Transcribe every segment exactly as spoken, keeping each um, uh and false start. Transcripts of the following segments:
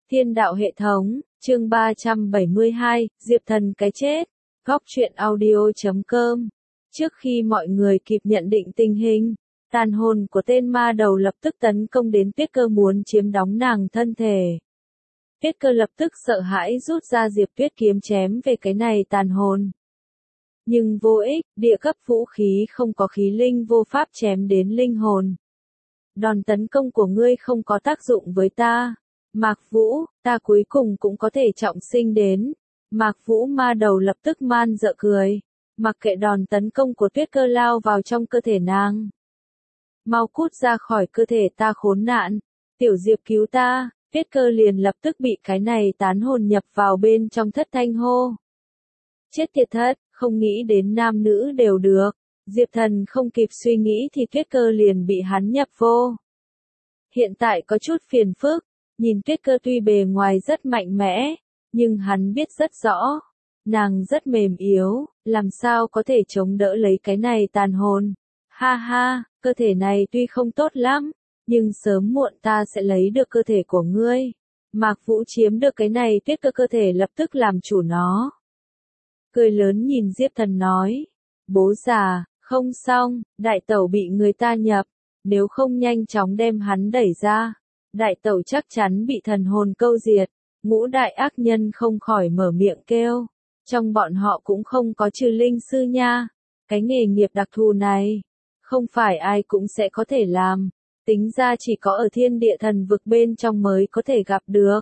Thiên đạo hệ thống, chương ba trăm bảy mươi hai, Diệp Thần cái chết. Góc truyện audio chấm com. Trước khi mọi người kịp nhận định tình hình, tàn hồn của tên ma đầu lập tức tấn công đến Tuyết Cơ muốn chiếm đóng nàng thân thể. Tuyết Cơ lập tức sợ hãi rút ra Diệp Tuyết kiếm chém về cái này tàn hồn. Nhưng vô ích, địa cấp vũ khí không có khí linh vô pháp chém đến linh hồn. Đòn tấn công của ngươi không có tác dụng với ta. Mạc Vũ, ta cuối cùng cũng có thể trọng sinh đến. Mạc Vũ ma đầu lập tức man dợ cười. Mặc kệ đòn tấn công của Tuyết Cơ lao vào trong cơ thể nàng. Mau cút ra khỏi cơ thể ta khốn nạn. Tiểu Diệp cứu ta. Tuyết Cơ liền lập tức bị cái này tán hồn nhập vào bên trong thất thanh hô. Chết tiệt thất, không nghĩ đến nam nữ đều được. Diệp Thần không kịp suy nghĩ thì Tuyết Cơ liền bị hắn nhập vô. Hiện tại có chút phiền phức. Nhìn Tuyết Cơ tuy bề ngoài rất mạnh mẽ, nhưng hắn biết rất rõ, nàng rất mềm yếu, làm sao có thể chống đỡ lấy cái này tàn hồn. Ha ha, cơ thể này tuy không tốt lắm, nhưng sớm muộn ta sẽ lấy được cơ thể của ngươi. Mạc Vũ chiếm được cái này Tuyết Cơ cơ thể lập tức làm chủ nó. Cười lớn nhìn Diệp Thần nói, bố già, không xong, đại tẩu bị người ta nhập, nếu không nhanh chóng đem hắn đẩy ra. Đại tẩu chắc chắn bị thần hồn câu diệt, ngũ đại ác nhân không khỏi mở miệng kêu. Trong bọn họ cũng không có trừ linh sư nha. Cái nghề nghiệp đặc thù này, không phải ai cũng sẽ có thể làm. Tính ra chỉ có ở thiên địa thần vực bên trong mới có thể gặp được.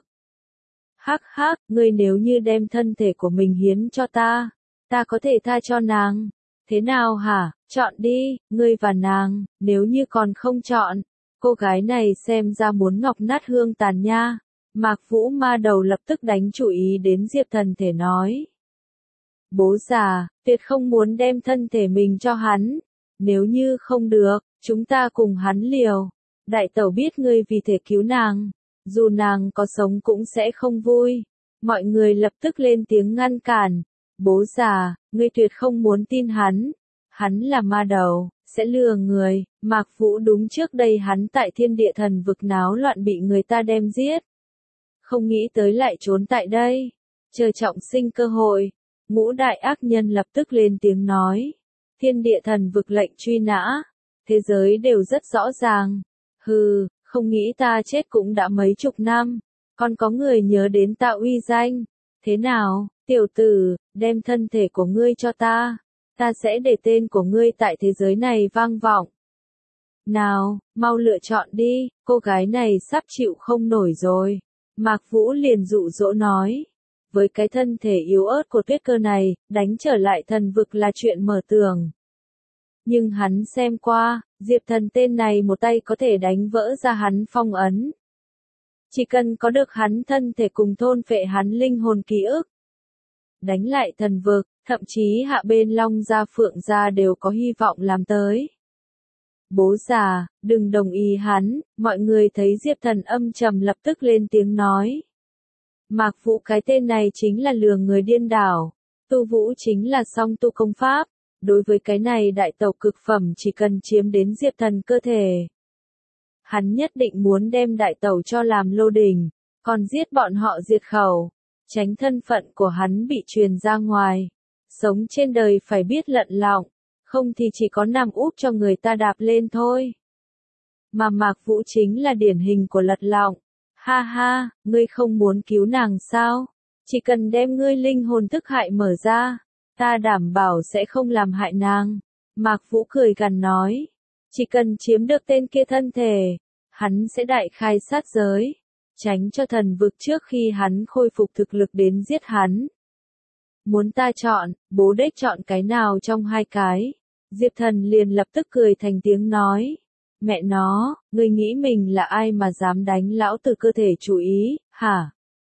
Hắc hắc, ngươi nếu như đem thân thể của mình hiến cho ta, ta có thể tha cho nàng. Thế nào hả, chọn đi, ngươi và nàng, nếu như còn không chọn. Cô gái này xem ra muốn ngọc nát hương tàn nha. Mạc Vũ ma đầu lập tức đánh chủ ý đến Diệp Thần thể nói. Bố già, tuyệt không muốn đem thân thể mình cho hắn. Nếu như không được, chúng ta cùng hắn liều. Đại tẩu biết ngươi vì thể cứu nàng. Dù nàng có sống cũng sẽ không vui. Mọi người lập tức lên tiếng ngăn cản. Bố già, ngươi tuyệt không muốn tin hắn. Hắn là ma đầu, sẽ lừa người. Mạc Vũ đúng trước đây hắn tại thiên địa thần vực náo loạn bị người ta đem giết. Không nghĩ tới lại trốn tại đây. Chờ trọng sinh cơ hội. Ngũ đại ác nhân lập tức lên tiếng nói. Thiên địa thần vực lệnh truy nã. Thế giới đều rất rõ ràng. Hừ, không nghĩ ta chết cũng đã mấy chục năm. Còn có người nhớ đến ta uy danh. Thế nào, tiểu tử, đem thân thể của ngươi cho ta. Ta sẽ để tên của ngươi tại thế giới này vang vọng. Nào, mau lựa chọn đi, cô gái này sắp chịu không nổi rồi. Mạc Vũ liền dụ dỗ nói. Với cái thân thể yếu ớt của Tuyết Cơ này, đánh trở lại thần vực là chuyện mở tường. Nhưng hắn xem qua, Diệp Thần tên này một tay có thể đánh vỡ ra hắn phong ấn. Chỉ cần có được hắn thân thể cùng thôn phệ hắn linh hồn ký ức. Đánh lại thần vực, thậm chí hạ bên Long Gia Phượng Gia đều có hy vọng làm tới. Bố già, đừng đồng ý hắn, mọi người thấy Diệp Thần âm trầm lập tức lên tiếng nói. Mạc Vũ cái tên này chính là lừa người điên đảo, tu vũ chính là song tu công pháp, đối với cái này đại tẩu cực phẩm chỉ cần chiếm đến Diệp Thần cơ thể. Hắn nhất định muốn đem đại tẩu cho làm lô đình, còn giết bọn họ diệt khẩu, tránh thân phận của hắn bị truyền ra ngoài. Sống trên đời phải biết lận lọng. Không thì chỉ có nằm úp cho người ta đạp lên thôi. Mà Mạc Vũ chính là điển hình của lật lọng. Ha ha, ngươi không muốn cứu nàng sao? Chỉ cần đem ngươi linh hồn thức hại mở ra, ta đảm bảo sẽ không làm hại nàng. Mạc Vũ cười gằn nói. Chỉ cần chiếm được tên kia thân thể, hắn sẽ đại khai sát giới. Tránh cho thần vực trước khi hắn khôi phục thực lực đến giết hắn. Muốn ta chọn, bố đếch chọn cái nào trong hai cái. Diệp Thần liền lập tức cười thành tiếng nói. Mẹ nó, ngươi nghĩ mình là ai mà dám đánh lão từ cơ thể chủ ý, hả?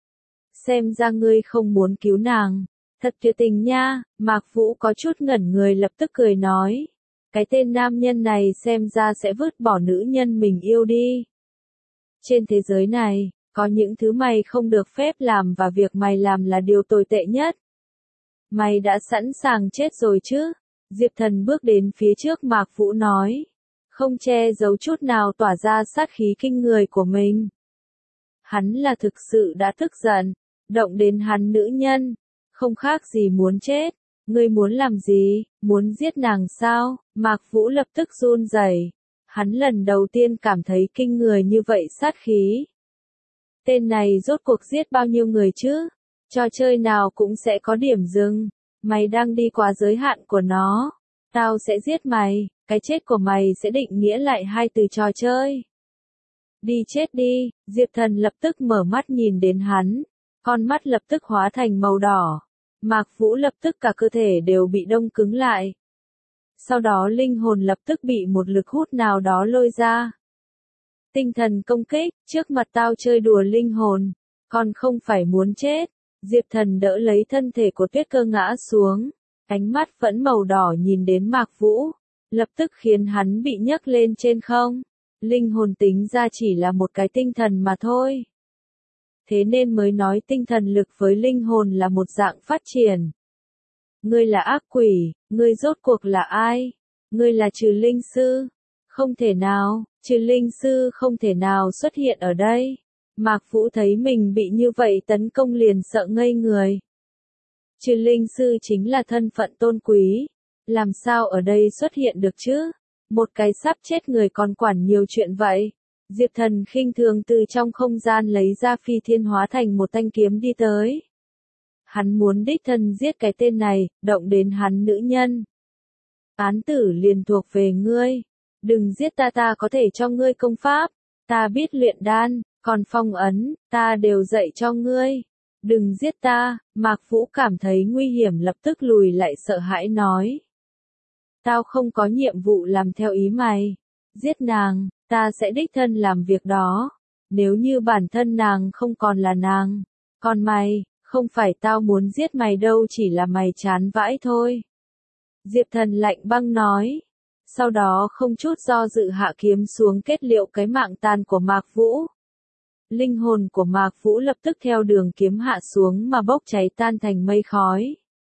Xem ra ngươi không muốn cứu nàng. Thật tuyệt tình nha, Mạc Vũ có chút ngẩn người lập tức cười nói. Cái tên nam nhân này xem ra sẽ vứt bỏ nữ nhân mình yêu đi. Trên thế giới này, có những thứ mày không được phép làm và việc mày làm là điều tồi tệ nhất. Mày đã sẵn sàng chết rồi chứ? Diệp Thần bước đến phía trước Mạc Vũ nói. Không che giấu chút nào tỏa ra sát khí kinh người của mình. Hắn là thực sự đã tức giận, động đến hắn nữ nhân, không khác gì muốn chết. Ngươi muốn làm gì, muốn giết nàng sao? Mạc Vũ lập tức run rẩy. Hắn lần đầu tiên cảm thấy kinh người như vậy sát khí. Tên này rốt cuộc giết bao nhiêu người chứ? Trò chơi nào cũng sẽ có điểm dừng. Mày đang đi quá giới hạn của nó. Tao sẽ giết mày, cái chết của mày sẽ định nghĩa lại hai từ trò chơi. Đi chết đi, Diệp Thần lập tức mở mắt nhìn đến hắn. Con mắt lập tức hóa thành màu đỏ. Mạc Vũ lập tức cả cơ thể đều bị đông cứng lại. Sau đó linh hồn lập tức bị một lực hút nào đó lôi ra. Tinh thần công kích, trước mặt tao chơi đùa linh hồn, còn không phải muốn chết. Diệp Thần đỡ lấy thân thể của Tuyết Cơ ngã xuống, ánh mắt vẫn màu đỏ nhìn đến Mạc Vũ, lập tức khiến hắn bị nhấc lên trên không. Linh hồn tính ra chỉ là một cái tinh thần mà thôi. Thế nên mới nói tinh thần lực với linh hồn là một dạng phát triển. Ngươi là ác quỷ, ngươi rốt cuộc là ai? Ngươi là Trừ Linh Sư? Không thể nào, Trừ Linh Sư không thể nào xuất hiện ở đây. Mạc Vũ thấy mình bị như vậy tấn công liền sợ ngây người. Trừ Linh Sư chính là thân phận tôn quý, làm sao ở đây xuất hiện được chứ? Một cái sắp chết người còn quản nhiều chuyện vậy. Diệp Thần khinh thường từ trong không gian lấy ra phi thiên hóa thành một thanh kiếm đi tới. Hắn muốn đích thân giết cái tên này, động đến hắn nữ nhân. Án tử liền thuộc về ngươi. Đừng giết ta, ta có thể cho ngươi công pháp. Ta biết luyện đan, còn phong ấn, ta đều dạy cho ngươi. Đừng giết ta, Mạc Vũ cảm thấy nguy hiểm lập tức lùi lại sợ hãi nói. Tao không có nhiệm vụ làm theo ý mày. Giết nàng, ta sẽ đích thân làm việc đó. Nếu như bản thân nàng không còn là nàng. Còn mày, không phải tao muốn giết mày đâu, chỉ là mày chán vãi thôi. Diệp Thần lạnh băng nói. Sau đó không chút do dự hạ kiếm xuống kết liễu cái mạng tàn của Mạc Vũ. Linh hồn của Mạc Vũ lập tức theo đường kiếm hạ xuống mà bốc cháy tan thành mây khói.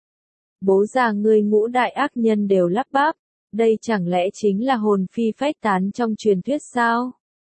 Bố già ngươi ngũ đại ác nhân đều lắp bắp. Đây chẳng lẽ chính là hồn phi phách tán trong truyền thuyết sao?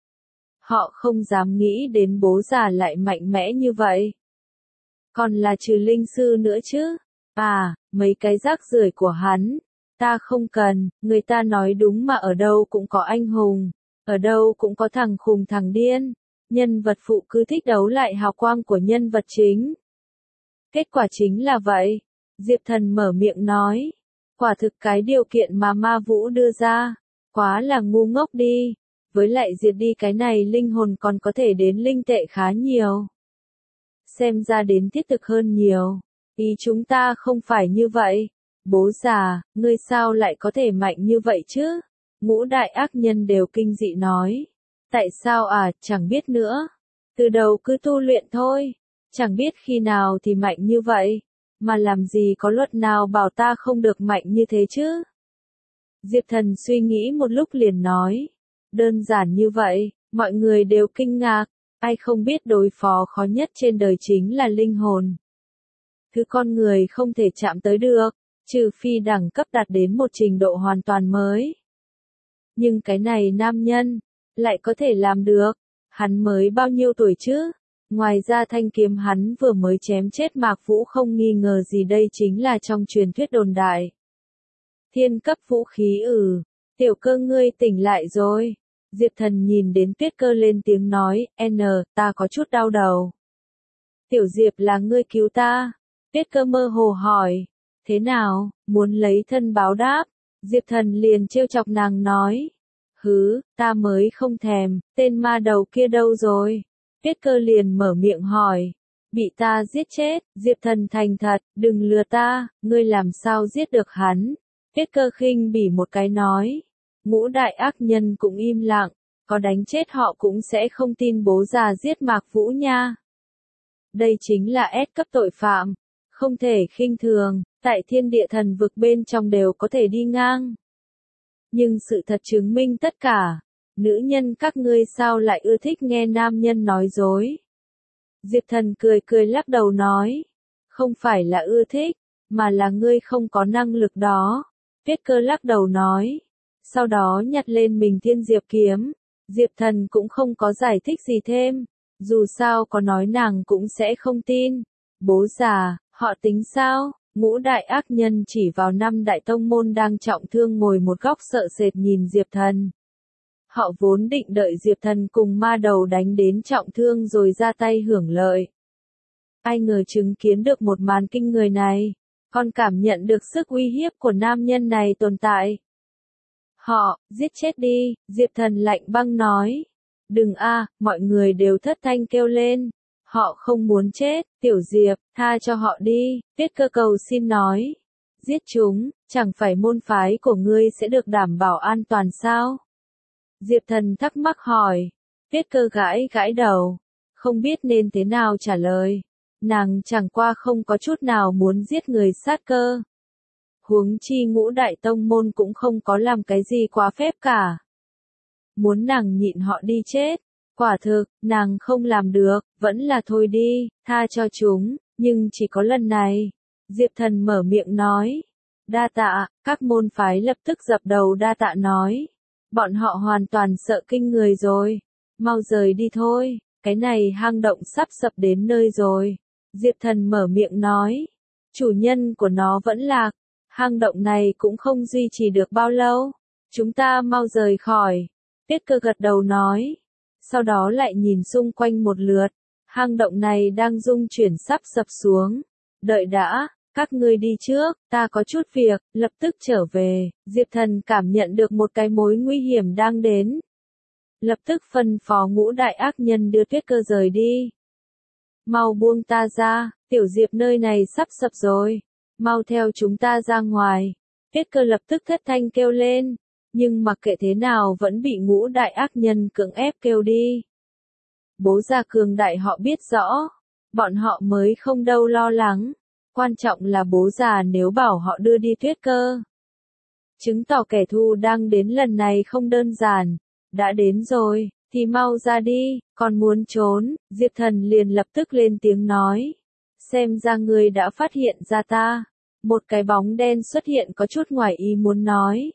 Họ không dám nghĩ đến bố già lại mạnh mẽ như vậy. Còn là Trừ Linh Sư nữa chứ? À, mấy cái rác rưởi của hắn. Ta không cần, người ta nói đúng mà ở đâu cũng có anh hùng. Ở đâu cũng có thằng khùng thằng điên. Nhân vật phụ cứ thích đấu lại hào quang của nhân vật chính. Kết quả chính là vậy. Diệp Thần mở miệng nói. Quả thực cái điều kiện mà Ma Vũ đưa ra, quá là ngu ngốc đi. Với lại diệt đi cái này linh hồn còn có thể đến linh tệ khá nhiều. Xem ra đến thiết thực hơn nhiều. Ý chúng ta không phải như vậy. Bố già, ngươi sao lại có thể mạnh như vậy chứ? Ngũ đại ác nhân đều kinh dị nói. Tại sao à, chẳng biết nữa. Từ đầu cứ tu luyện thôi. Chẳng biết khi nào thì mạnh như vậy. Mà làm gì có luật nào bảo ta không được mạnh như thế chứ? Diệp Thần suy nghĩ một lúc liền nói. Đơn giản như vậy, mọi người đều kinh ngạc. Ai không biết đối phó khó nhất trên đời chính là linh hồn. Thứ con người không thể chạm tới được, trừ phi đẳng cấp đạt đến một trình độ hoàn toàn mới. Nhưng cái này nam nhân, lại có thể làm được. Hắn mới bao nhiêu tuổi chứ? Ngoài ra thanh kiếm hắn vừa mới chém chết Mạc Vũ không nghi ngờ gì đây chính là trong truyền thuyết đồn đại. Thiên cấp vũ khí ừ, tiểu Cơ ngươi tỉnh lại rồi. Diệp Thần nhìn đến Tuyết Cơ lên tiếng nói, N, ta có chút đau đầu. Tiểu Diệp là ngươi cứu ta. Tuyết Cơ mơ hồ hỏi, thế nào, muốn lấy thân báo đáp? Diệp Thần liền trêu chọc nàng nói, hứ, ta mới không thèm, tên ma đầu kia đâu rồi? Tuyết Cơ liền mở miệng hỏi, bị ta giết chết. Diệp Thần thành thật, đừng lừa ta, ngươi làm sao giết được hắn? Tuyết Cơ khinh bỉ một cái nói, ngũ đại ác nhân cũng im lặng, có đánh chết họ cũng sẽ không tin bố già giết Mạc Vũ nha. Đây chính là S cấp tội phạm, không thể khinh thường, tại thiên địa thần vực bên trong đều có thể đi ngang. Nhưng sự thật chứng minh tất cả, nữ nhân các ngươi sao lại ưa thích nghe nam nhân nói dối. Diệp Thần cười cười lắc đầu nói, không phải là ưa thích, mà là ngươi không có năng lực đó. Tuyết Cơ lắc đầu nói, sau đó nhặt lên mình thiên diệp kiếm. Diệp Thần cũng không có giải thích gì thêm, Dù sao có nói nàng cũng sẽ không tin. Bố già, họ tính sao? Ngũ đại ác nhân chỉ vào năm đại tông môn đang trọng thương ngồi một góc sợ sệt nhìn Diệp Thần. Họ vốn định đợi Diệp Thần cùng ma đầu đánh đến trọng thương rồi ra tay hưởng lợi. Ai ngờ chứng kiến được một màn kinh người này, còn cảm nhận được sức uy hiếp của nam nhân này tồn tại. Họ, giết chết đi, Diệp Thần lạnh băng nói. Đừng a, mọi người đều thất thanh kêu lên. Họ không muốn chết, Tiểu Diệp, tha cho họ đi, Tuyết Cơ cầu xin nói. Giết chúng, chẳng phải môn phái của ngươi sẽ được đảm bảo an toàn sao? Diệp Thần thắc mắc hỏi. Tuyết Cơ gãi gãi đầu, không biết nên thế nào trả lời. Nàng chẳng qua không có chút nào muốn giết người sát cơ. Huống chi ngũ đại tông môn cũng không có làm cái gì quá phép cả. Muốn nàng nhịn họ đi chết, quả thực, nàng không làm được, vẫn là thôi đi, tha cho chúng, nhưng chỉ có lần này. Diệp Thần mở miệng nói. Đa tạ, các môn phái lập tức dập đầu đa tạ nói. Bọn họ hoàn toàn sợ kinh người rồi. Mau rời đi thôi, cái này hang động sắp sập đến nơi rồi. Diệp Thần mở miệng nói. Chủ nhân của nó vẫn lạc. Hang động này cũng không duy trì được bao lâu. Chúng ta mau rời khỏi. Tuyết Cơ gật đầu nói. Sau đó lại nhìn xung quanh một lượt. Hang động này đang rung chuyển sắp sập xuống. Đợi đã, các ngươi đi trước, ta có chút việc, lập tức trở về. Diệp Thần cảm nhận được một cái mối nguy hiểm đang đến. Lập tức phân phó ngũ đại ác nhân đưa Tuyết Cơ rời đi. Mau buông ta ra, Tiểu Diệp nơi này sắp sập rồi. Mau theo chúng ta ra ngoài. Tuyết Cơ lập tức thất thanh kêu lên. Nhưng mặc kệ thế nào vẫn bị ngũ đại ác nhân cưỡng ép kêu đi. Bố già cường đại họ biết rõ. Bọn họ mới không đâu lo lắng. Quan trọng là bố già nếu bảo họ đưa đi Tuyết Cơ. Chứng tỏ kẻ thù đang đến lần này không đơn giản. Đã đến rồi, thì mau ra đi, còn muốn trốn. Diệp Thần liền lập tức lên tiếng nói. Xem ra ngươi đã phát hiện ra ta. Một cái bóng đen xuất hiện có chút ngoài ý muốn nói.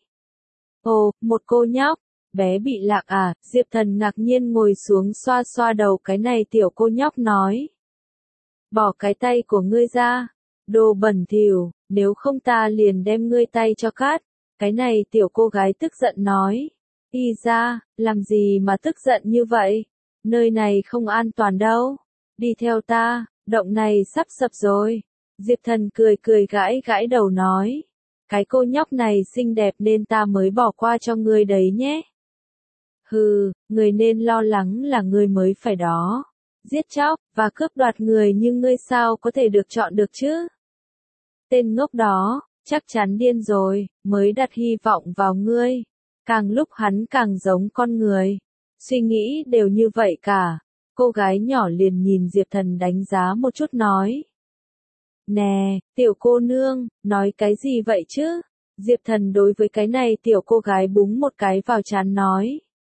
Ồ, một cô nhóc, bé bị lạc à, Diệp Thần ngạc nhiên ngồi xuống xoa xoa đầu cái này tiểu cô nhóc nói. Bỏ cái tay của ngươi ra, đồ bẩn thỉu, nếu không ta liền đem ngươi tay cho cát. Cái này tiểu cô gái tức giận nói. Y ra, làm gì mà tức giận như vậy, nơi này không an toàn đâu, đi theo ta, động này sắp sập rồi. Diệp Thần cười cười gãi gãi đầu nói. Cái cô nhóc này xinh đẹp nên ta mới bỏ qua cho ngươi đấy nhé. Hừ, người nên lo lắng là ngươi mới phải đó. Giết chóc, và cướp đoạt người như ngươi sao có thể được chọn được chứ? Tên ngốc đó, chắc chắn điên rồi, mới đặt hy vọng vào ngươi. Càng lúc hắn càng giống con người. Suy nghĩ đều như vậy cả. Cô gái nhỏ liền nhìn Diệp Thần đánh giá một chút nói. Nè, tiểu cô nương, nói cái gì vậy chứ? Diệp Thần đối với cái này tiểu cô gái búng một cái vào trán nói.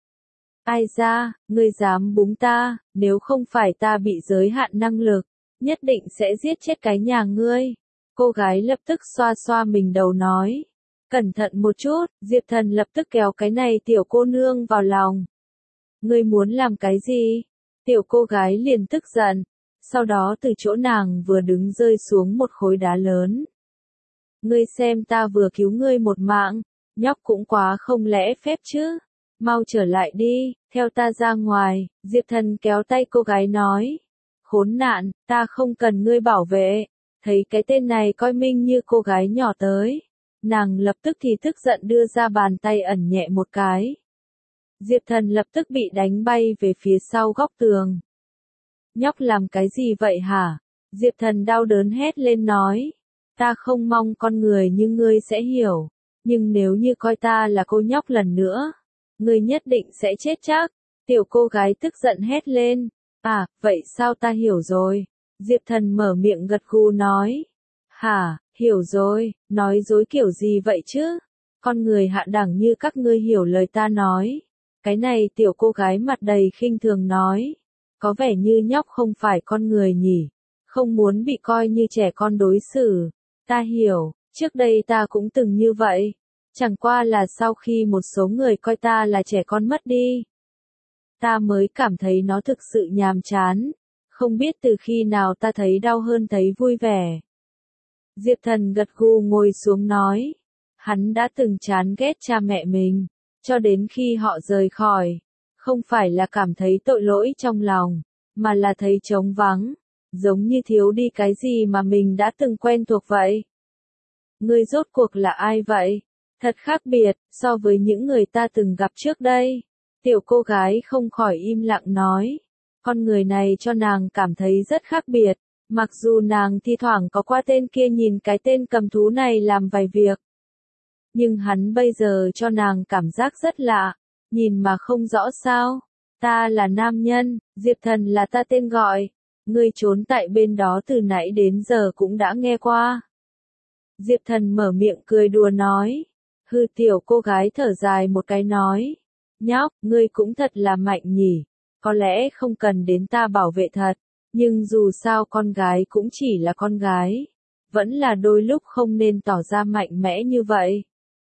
Ai ra, ngươi dám búng ta, nếu không phải ta bị giới hạn năng lực, nhất định sẽ giết chết cái nhà ngươi. Cô gái lập tức xoa xoa mình đầu nói. Cẩn thận một chút, Diệp Thần lập tức kéo cái này tiểu cô nương vào lòng. Ngươi muốn làm cái gì? Tiểu cô gái liền tức giận. Sau đó từ chỗ nàng vừa đứng rơi xuống một khối đá lớn. Ngươi xem ta vừa cứu ngươi một mạng, nhóc cũng quá không lẽ phép chứ. Mau trở lại đi, theo ta ra ngoài. Diệp Thần kéo tay cô gái nói. Khốn nạn, ta không cần ngươi bảo vệ. Thấy cái tên này coi minh như cô gái nhỏ tới. Nàng lập tức thì tức giận đưa ra bàn tay ẩn nhẹ một cái. Diệp Thần lập tức bị đánh bay về phía sau góc tường. Nhóc làm cái gì vậy hả? Diệp Thần đau đớn hét lên nói. Ta không mong con người như ngươi sẽ hiểu. Nhưng nếu như coi ta là cô nhóc lần nữa, ngươi nhất định sẽ chết chắc. Tiểu cô gái tức giận hét lên. À, vậy sao ta hiểu rồi? Diệp Thần mở miệng gật gù nói. Hả, hiểu rồi, nói dối kiểu gì vậy chứ? Con người hạ đẳng như các ngươi hiểu lời ta nói. Cái này tiểu cô gái mặt đầy khinh thường nói. Có vẻ như nhóc không phải con người nhỉ. Không muốn bị coi như trẻ con đối xử. Ta hiểu, trước đây ta cũng từng như vậy. Chẳng qua là sau khi một số người coi ta là trẻ con mất đi. ta mới cảm thấy nó thực sự nhàm chán. Không biết từ khi nào ta thấy đau hơn thấy vui vẻ. Diệp Thần gật gù ngồi xuống nói. Hắn đã từng chán ghét cha mẹ mình, cho đến khi họ rời khỏi. Không phải là cảm thấy tội lỗi trong lòng, mà là thấy trống vắng, giống như thiếu đi cái gì mà mình đã từng quen thuộc vậy. Ngươi rốt cuộc là ai vậy? Thật khác biệt, so với những người ta từng gặp trước đây. Tiểu cô gái không khỏi im lặng nói. Con người này cho nàng cảm thấy rất khác biệt, mặc dù nàng thi thoảng có qua tên kia nhìn cái tên cầm thú này làm vài việc. Nhưng hắn bây giờ cho nàng cảm giác rất lạ, nhìn mà không rõ sao. Ta là nam nhân, Diệp Thần là ta tên gọi. Ngươi trốn tại bên đó từ nãy đến giờ cũng đã nghe qua. Diệp Thần mở miệng cười đùa nói. Hư tiểu cô gái thở dài một cái nói. Nhóc, ngươi cũng thật là mạnh nhỉ. Có lẽ không cần đến ta bảo vệ thật, nhưng dù sao con gái cũng chỉ là con gái. Vẫn là đôi lúc không nên tỏ ra mạnh mẽ như vậy.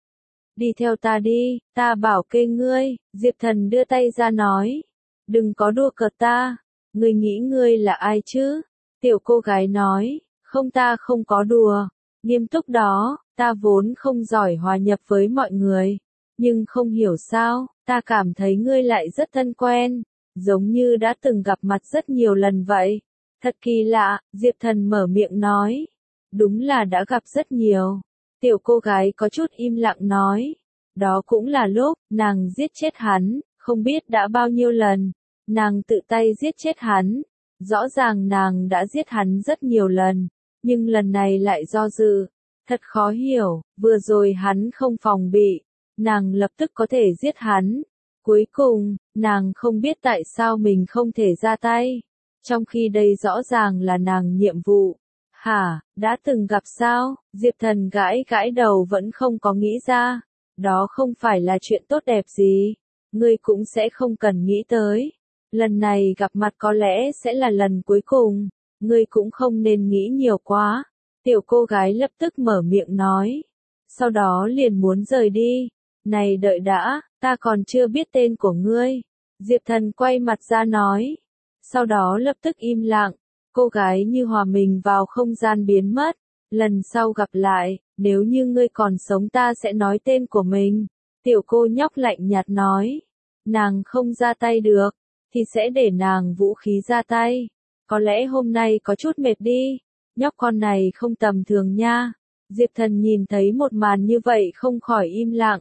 Đi theo ta đi, ta bảo kê ngươi, Diệp Thần đưa tay ra nói. Đừng có đùa cợt ta, ngươi nghĩ ngươi là ai chứ? Tiểu cô gái nói, không ta không có đùa, nghiêm túc đó, ta vốn không giỏi hòa nhập với mọi người. Nhưng không hiểu sao, ta cảm thấy ngươi lại rất thân quen, giống như đã từng gặp mặt rất nhiều lần vậy. Thật kỳ lạ, Diệp Thần mở miệng nói. Đúng là đã gặp rất nhiều. Tiểu cô gái có chút im lặng nói. Đó cũng là lúc, nàng giết chết hắn, không biết đã bao nhiêu lần. Nàng tự tay giết chết hắn. Rõ ràng nàng đã giết hắn rất nhiều lần, nhưng lần này lại do dự. Thật khó hiểu, vừa rồi hắn không phòng bị, nàng lập tức có thể giết hắn. Cuối cùng, nàng không biết tại sao mình không thể ra tay. Trong khi đây rõ ràng là nàng nhiệm vụ. Hả, đã từng gặp sao? Diệp Thần gãi gãi đầu vẫn không có nghĩ ra. Đó không phải là chuyện tốt đẹp gì. Ngươi cũng sẽ không cần nghĩ tới. Lần này gặp mặt có lẽ sẽ là lần cuối cùng. Ngươi cũng không nên nghĩ nhiều quá. Tiểu cô gái lập tức mở miệng nói. Sau đó liền muốn rời đi. Này đợi đã, ta còn chưa biết tên của ngươi. Diệp Thần quay mặt ra nói. Sau đó lập tức im lặng. Cô gái như hòa mình vào không gian biến mất. Lần sau gặp lại, nếu như ngươi còn sống ta sẽ nói tên của mình. Tiểu cô nhóc lạnh nhạt nói. Nàng không ra tay được, thì sẽ để nàng vũ khí ra tay. Có lẽ hôm nay có chút mệt đi. Nhóc con này không tầm thường nha. Diệp Thần nhìn thấy một màn như vậy không khỏi im lặng.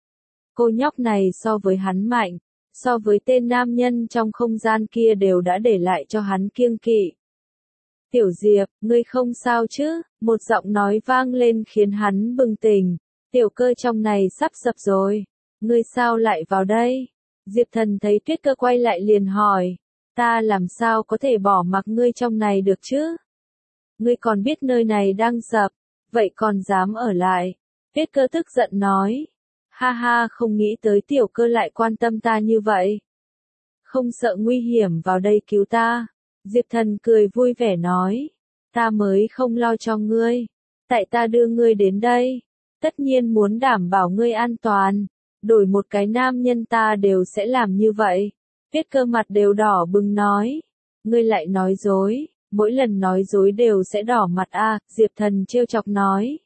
Cô nhóc này so với hắn mạnh, so với tên nam nhân trong không gian kia đều đã để lại cho hắn kiêng kỵ. Tiểu Diệp, ngươi không sao chứ? Một giọng nói vang lên khiến hắn bừng tỉnh. Tiểu cơ trong này sắp sập rồi. Ngươi sao lại vào đây? Diệp Thần thấy Tuyết Cơ quay lại liền hỏi. Ta làm sao có thể bỏ mặc ngươi trong này được chứ? Ngươi còn biết nơi này đang sập, vậy còn dám ở lại? Tuyết Cơ tức giận nói. Ha ha, không nghĩ tới tiểu cơ lại quan tâm ta như vậy. Không sợ nguy hiểm vào đây cứu ta. Diệp Thần cười vui vẻ nói. Ta mới không lo cho ngươi. Tại ta đưa ngươi đến đây. Tất nhiên muốn đảm bảo ngươi an toàn. Đổi một cái nam nhân ta đều sẽ làm như vậy. Tuyết Cơ mặt đều đỏ bừng nói. Ngươi lại nói dối. Mỗi lần nói dối đều sẽ đỏ mặt a. À, Diệp Thần trêu chọc nói.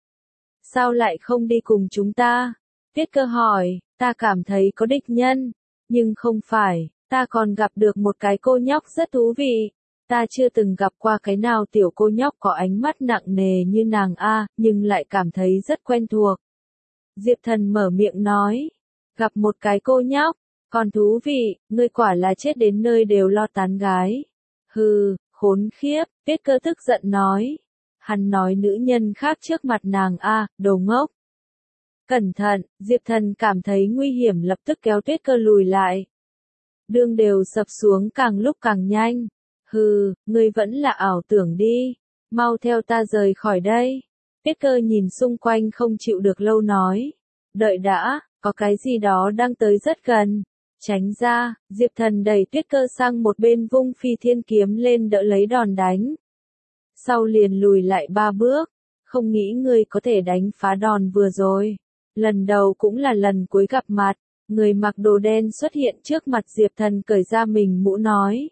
Sao lại không đi cùng chúng ta? Tuyết Cơ hỏi, ta cảm thấy có địch nhân, nhưng không phải, ta còn gặp được một cái cô nhóc rất thú vị. Ta chưa từng gặp qua cái nào tiểu cô nhóc có ánh mắt nặng nề như nàng a, nhưng lại cảm thấy rất quen thuộc. Diệp Thần mở miệng nói, gặp một cái cô nhóc, còn thú vị, ngươi quả là chết đến nơi đều lo tán gái. Hừ, khốn khiếp, Tuyết Cơ tức giận nói. Hắn nói nữ nhân khác trước mặt nàng a, đồ ngốc. Cẩn thận, Diệp Thần cảm thấy nguy hiểm lập tức kéo Tuyết Cơ lùi lại. Đường đều sập xuống càng lúc càng nhanh. Hừ, ngươi vẫn là ảo tưởng đi. Mau theo ta rời khỏi đây. Tuyết Cơ nhìn xung quanh không chịu được lâu nói. Đợi đã, có cái gì đó đang tới rất gần. Tránh ra, Diệp Thần đẩy Tuyết Cơ sang một bên vung phi thiên kiếm lên đỡ lấy đòn đánh. Sau liền lùi lại ba bước. Không nghĩ ngươi có thể đánh phá đòn vừa rồi. Lần đầu cũng là lần cuối gặp mặt, Người mặc đồ đen xuất hiện trước mặt Diệp Thần cởi ra mình mũ nói.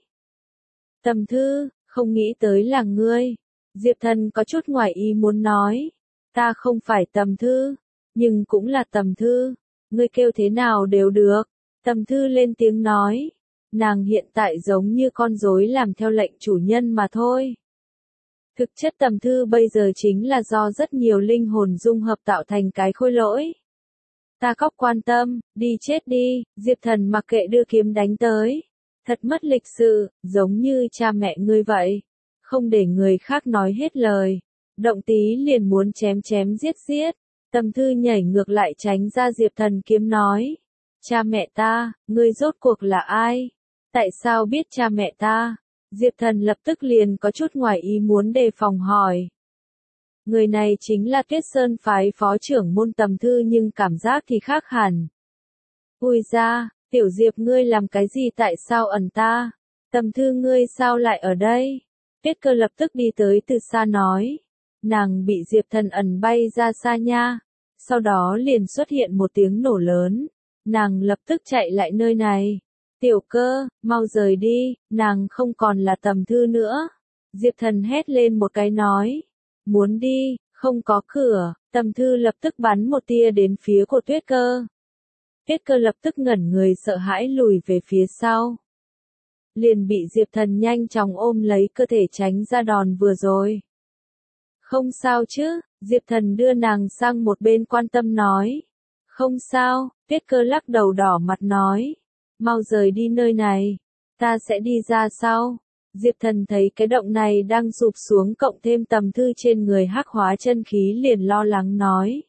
Tầm Thư, không nghĩ tới là ngươi. Diệp Thần có chút ngoài ý muốn nói. Ta không phải Tầm Thư, nhưng cũng là Tầm Thư. Ngươi kêu thế nào đều được. Tầm Thư lên tiếng nói. Nàng hiện tại giống như con rối làm theo lệnh chủ nhân mà thôi. Thực chất Tầm Thư bây giờ chính là do rất nhiều linh hồn dung hợp tạo thành cái khôi lỗi. Ta cóc quan tâm, đi chết đi, Diệp Thần mặc kệ đưa kiếm đánh tới. Thật mất lịch sự, giống như cha mẹ ngươi vậy. Không để người khác nói hết lời. Động tí liền muốn chém chém giết giết. Tầm Thư nhảy ngược lại tránh ra Diệp Thần kiếm nói. Cha mẹ ta, ngươi rốt cuộc là ai? Tại sao biết cha mẹ ta? Diệp Thần lập tức liền có chút ngoài ý muốn đề phòng hỏi. Người này chính là Tuyết Sơn phái phó trưởng môn Tầm Thư nhưng cảm giác thì khác hẳn. Ui ra, tiểu Diệp ngươi làm cái gì tại sao ẩn ta? Tầm Thư ngươi sao lại ở đây? Tuyết Cơ lập tức đi tới từ xa nói. Nàng bị Diệp Thần ẩn bay ra xa nha. Sau đó liền xuất hiện một tiếng nổ lớn. Nàng lập tức chạy lại nơi này. Tiểu Cơ, mau rời đi, nàng không còn là Tầm Thư nữa. Diệp Thần hét lên một cái nói. Muốn đi, không có cửa, Tầm Thư lập tức bắn một tia đến phía của Tuyết Cơ. Tuyết Cơ lập tức ngẩn người sợ hãi lùi về phía sau. Liền bị Diệp Thần nhanh chóng ôm lấy cơ thể tránh ra đòn vừa rồi. Không sao chứ, Diệp Thần đưa nàng sang một bên quan tâm nói. Không sao, Tuyết Cơ lắc đầu đỏ mặt nói. Mau rời đi nơi này, ta sẽ đi ra sau. Diệp Thần thấy cái động này đang sụp xuống cộng thêm Tầm Thư trên người hắc hóa chân khí liền lo lắng nói.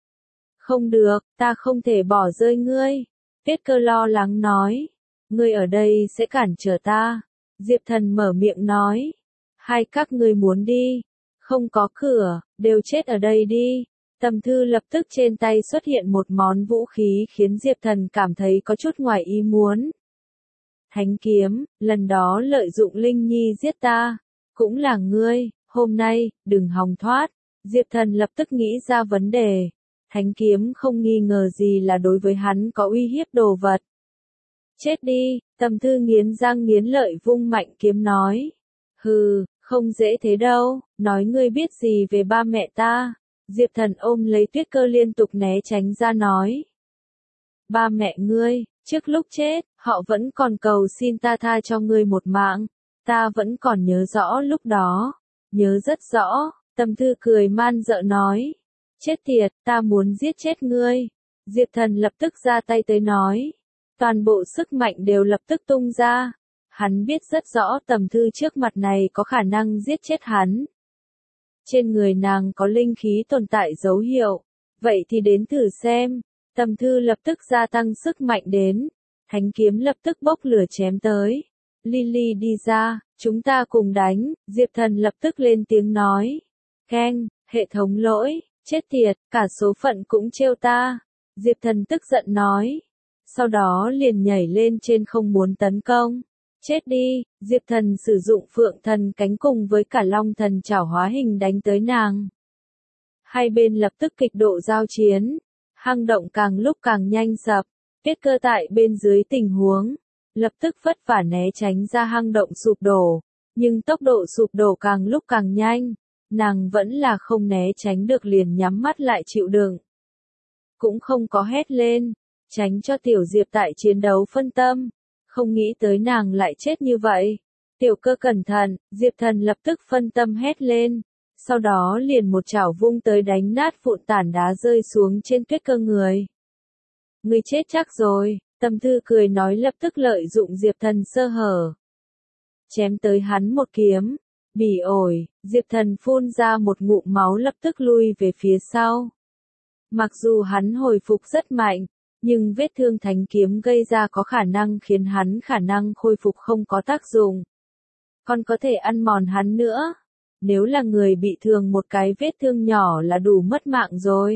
Không được, ta không thể bỏ rơi ngươi. Tuyết Cơ lo lắng nói. Ngươi ở đây sẽ cản trở ta. Diệp Thần mở miệng nói. Hai các ngươi muốn đi. Không có cửa, đều chết ở đây đi. Tầm Thư lập tức trên tay xuất hiện một món vũ khí khiến Diệp Thần cảm thấy có chút ngoài ý muốn. Thánh kiếm, lần đó lợi dụng Linh Nhi giết ta. Cũng là ngươi, hôm nay, đừng hòng thoát. Diệp Thần lập tức nghĩ ra vấn đề. Thánh kiếm không nghi ngờ gì là đối với hắn có uy hiếp đồ vật. Chết đi, Tầm Thư nghiến răng nghiến lợi vung mạnh kiếm nói. Hừ, không dễ thế đâu, nói ngươi biết gì về ba mẹ ta. Diệp Thần ôm lấy Tuyết Cơ liên tục né tránh ra nói. Ba mẹ ngươi, trước lúc chết, họ vẫn còn cầu xin ta tha cho ngươi một mạng. Ta vẫn còn nhớ rõ lúc đó. Nhớ rất rõ, Tầm Thư cười man dợ nói. Chết tiệt, ta muốn giết chết ngươi. Diệp Thần lập tức ra tay tới nói. Toàn bộ sức mạnh đều lập tức tung ra. Hắn biết rất rõ Tầm Thư trước mặt này có khả năng giết chết hắn. Trên người nàng có linh khí tồn tại dấu hiệu. Vậy thì đến thử xem. Tầm Thư lập tức gia tăng sức mạnh đến. Thánh kiếm lập tức bốc lửa chém tới. Lily đi ra, chúng ta cùng đánh. Diệp Thần lập tức lên tiếng nói. Keng, hệ thống lỗi, chết tiệt, cả số phận cũng trêu ta. Diệp Thần tức giận nói. Sau đó liền nhảy lên trên không muốn tấn công. Chết đi, Diệp Thần sử dụng phượng thần cánh cùng với cả long thần chảo hóa hình đánh tới nàng. Hai bên lập tức kịch độ giao chiến. Hang động càng lúc càng nhanh sập. Tuyết Cơ tại bên dưới tình huống. Lập tức vất vả né tránh ra hang động sụp đổ. Nhưng tốc độ sụp đổ càng lúc càng nhanh. Nàng vẫn là không né tránh được liền nhắm mắt lại chịu đựng. Cũng không có hét lên. Tránh cho Tiểu Diệp tại chiến đấu phân tâm. Không nghĩ tới nàng lại chết như vậy. Tiểu Cơ cẩn thận, Diệp Thần lập tức phân tâm hét lên. Sau đó liền một chảo vung tới đánh nát vụn tản đá rơi xuống trên Tuyết Cơ người. Ngươi chết chắc rồi, Tầm Thư cười nói lập tức lợi dụng Diệp Thần sơ hở. Chém tới hắn một kiếm. Bỉ ổi, Diệp Thần phun ra một ngụm máu lập tức lui về phía sau. Mặc dù hắn hồi phục rất mạnh, nhưng vết thương thánh kiếm gây ra có khả năng khiến hắn khả năng khôi phục không có tác dụng. Còn có thể ăn mòn hắn nữa. Nếu là người bị thương một cái vết thương nhỏ là đủ mất mạng rồi.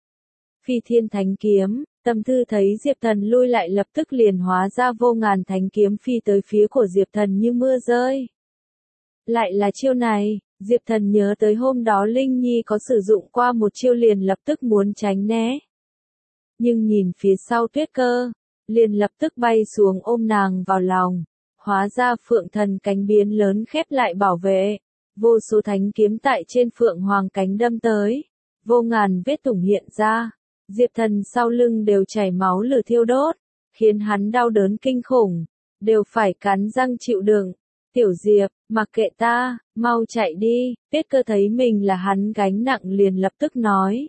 Phi thiên thánh kiếm, Tầm Thư thấy Diệp Thần lui lại lập tức liền hóa ra vô ngàn thánh kiếm phi tới phía của Diệp Thần như mưa rơi. Lại là chiêu này, Diệp Thần nhớ tới hôm đó Linh Nhi có sử dụng qua một chiêu liền lập tức muốn tránh né. nhưng nhìn phía sau Tuyết Cơ, liền lập tức bay xuống ôm nàng vào lòng. Hóa ra phượng thần cánh biến lớn khép lại bảo vệ, vô số thánh kiếm tại trên phượng hoàng cánh đâm tới, vô ngàn vết thủng hiện ra, Diệp Thần sau lưng đều chảy máu lửa thiêu đốt, khiến hắn đau đớn kinh khủng, đều phải cắn răng chịu đựng. Tiểu Diệp, mặc kệ ta, mau chạy đi. Tuyết Cơ thấy mình là hắn gánh nặng liền lập tức nói.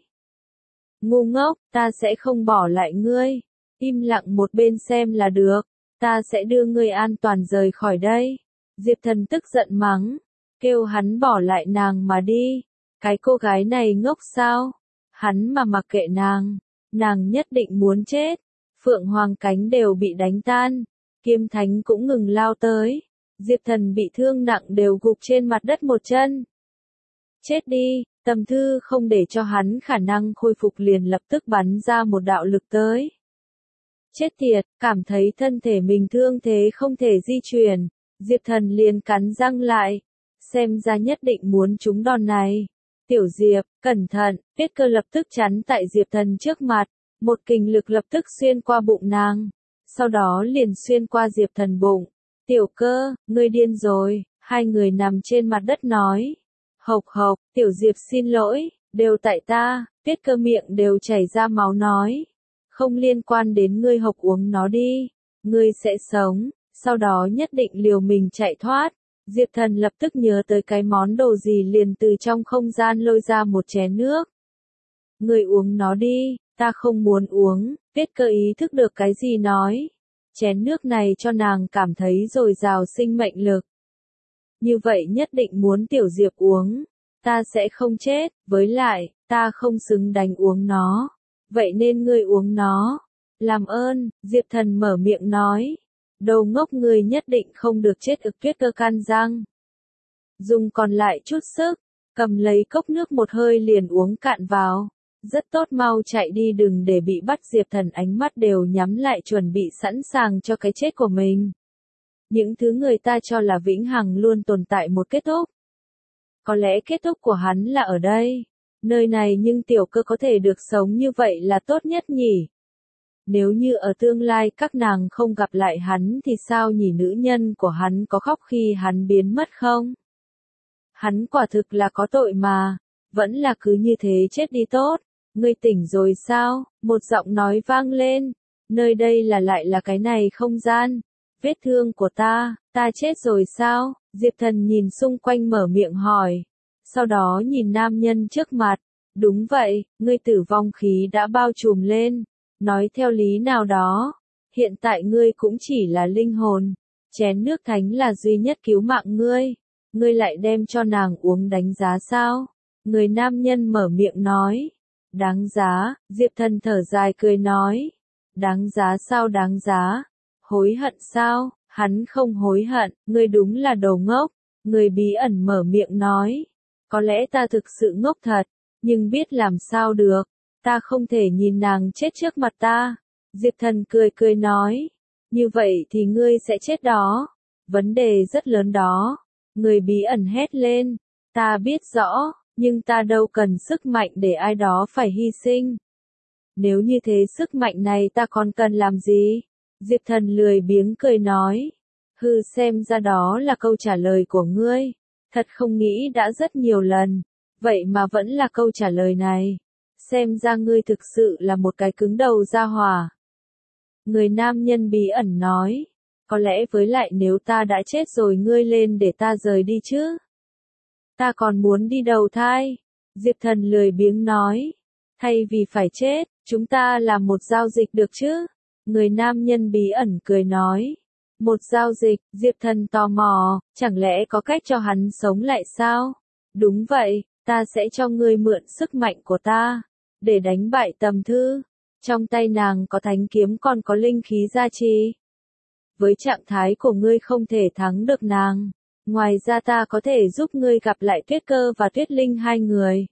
Ngu ngốc, ta sẽ không bỏ lại ngươi. Im lặng một bên xem là được, ta sẽ đưa ngươi an toàn rời khỏi đây. Diệp Thần tức giận mắng, kêu hắn bỏ lại nàng mà đi. Cái cô gái này ngốc sao? Hắn mà mặc kệ nàng, nàng nhất định muốn chết. Phượng hoàng cánh đều bị đánh tan, kiếm thánh cũng ngừng lao tới. Diệp Thần bị thương nặng đều gục trên mặt đất một chân. Chết đi, Tầm Thư không để cho hắn khả năng khôi phục liền lập tức bắn ra một đạo lực tới. Chết tiệt, cảm thấy thân thể mình thương thế không thể di chuyển, Diệp Thần liền cắn răng lại, xem ra nhất định muốn trúng đòn này. Tiểu Diệp, cẩn thận, Tuyết Cơ lập tức chắn tại Diệp Thần trước mặt, một kình lực lập tức xuyên qua bụng nàng, sau đó liền xuyên qua Diệp Thần bụng. Tiểu Cơ, ngươi điên rồi, hai người nằm trên mặt đất nói. Hộc hộc, Tiểu Diệp xin lỗi, đều tại ta, Tuyết Cơ miệng đều chảy ra máu nói. Không liên quan đến ngươi, hộc uống nó đi, ngươi sẽ sống, sau đó nhất định liều mình chạy thoát. Diệp Thần lập tức nhớ tới cái món đồ gì liền từ trong không gian lôi ra một chén nước. Ngươi uống nó đi, ta không muốn uống. Tuyết Cơ ý thức được cái gì nói. Chén nước này cho nàng cảm thấy dồi dào sinh mệnh lực. Như vậy nhất định muốn Tiểu Diệp uống, ta sẽ không chết, với lại, ta không xứng đánh uống nó, vậy nên ngươi uống nó. Làm ơn, Diệp Thần mở miệng nói. Đầu ngốc, ngươi nhất định không được chết ực. Tuyết Cơ can răng. Dùng còn lại chút sức, cầm lấy cốc nước một hơi liền uống cạn vào. Rất tốt, mau chạy đi, đừng để bị bắt. Diệp Thần ánh mắt đều nhắm lại chuẩn bị sẵn sàng cho cái chết của mình. Những thứ người ta cho là vĩnh hằng luôn tồn tại một kết thúc. Có lẽ kết thúc của hắn là ở đây, nơi này, nhưng Tiểu Cơ có thể được sống như vậy là tốt nhất nhỉ. Nếu như ở tương lai các nàng không gặp lại hắn thì sao nhỉ? Nữ nhân của hắn có khóc khi hắn biến mất không? Hắn quả thực là có tội mà, vẫn là cứ như thế chết đi tốt. Ngươi tỉnh rồi sao? Một giọng nói vang lên. Nơi đây là lại là cái này không gian. Vết thương của ta, ta chết rồi sao? Diệp Thần nhìn xung quanh mở miệng hỏi. Sau đó nhìn nam nhân trước mặt. Đúng vậy, ngươi tử vong khí đã bao trùm lên. Nói theo lý nào đó, hiện tại ngươi cũng chỉ là linh hồn. Chén nước thánh là duy nhất cứu mạng ngươi. Ngươi lại đem cho nàng uống, đánh giá sao? Người nam nhân mở miệng nói. Đáng giá, Diệp Thần thở dài cười nói. Đáng giá sao? Đáng giá? Hối hận sao? Hắn không hối hận, ngươi đúng là đồ ngốc. Người bí ẩn mở miệng nói. Có lẽ ta thực sự ngốc thật, nhưng biết làm sao được. Ta không thể nhìn nàng chết trước mặt ta. Diệp Thần cười cười nói. Như vậy thì ngươi sẽ chết đó. Vấn đề rất lớn đó. Người bí ẩn hét lên. Ta biết rõ, nhưng ta đâu cần sức mạnh để ai đó phải hy sinh. Nếu như thế sức mạnh này ta còn cần làm gì? Diệp Thần lười biếng cười nói. Hừ, xem ra đó là câu trả lời của ngươi. Thật không nghĩ đã rất nhiều lần. Vậy mà vẫn là câu trả lời này. Xem ra ngươi thực sự là một cái cứng đầu ra hỏa. Người nam nhân bí ẩn nói. Có lẽ với lại nếu ta đã chết rồi ngươi lên để ta rời đi chứ. Ta còn muốn đi đầu thai. Diệp Thần lười biếng nói. Thay vì phải chết, chúng ta làm một giao dịch được chứ? Người nam nhân bí ẩn cười nói. Một giao dịch, Diệp Thần tò mò, chẳng lẽ có cách cho hắn sống lại sao? Đúng vậy, ta sẽ cho ngươi mượn sức mạnh của ta, để đánh bại Tầm Thư. Trong tay nàng có thánh kiếm còn có linh khí gia trì. Với trạng thái của ngươi không thể thắng được nàng. Ngoài ra ta có thể giúp ngươi gặp lại Tuyết Cơ và Tuyết Linh hai người.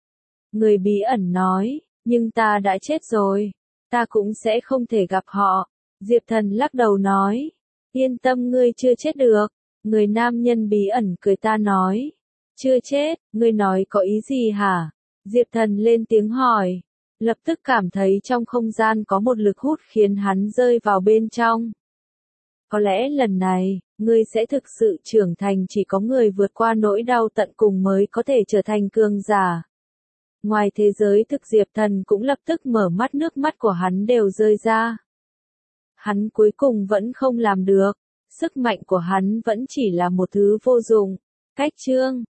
Người bí ẩn nói, nhưng ta đã chết rồi. Ta cũng sẽ không thể gặp họ. Diệp Thần lắc đầu nói. Yên tâm, ngươi chưa chết được. Người nam nhân bí ẩn cười ta nói. Chưa chết, ngươi nói có ý gì hả? Diệp Thần lên tiếng hỏi. lập tức cảm thấy trong không gian có một lực hút khiến hắn rơi vào bên trong. Có lẽ lần này, ngươi sẽ thực sự trưởng thành, chỉ có người vượt qua nỗi đau tận cùng mới có thể trở thành cường giả. Ngoài thế giới thực, Diệp Thần cũng lập tức mở mắt, nước mắt của hắn đều rơi ra. Hắn cuối cùng vẫn không làm được, sức mạnh của hắn vẫn chỉ là một thứ vô dụng. Cách chương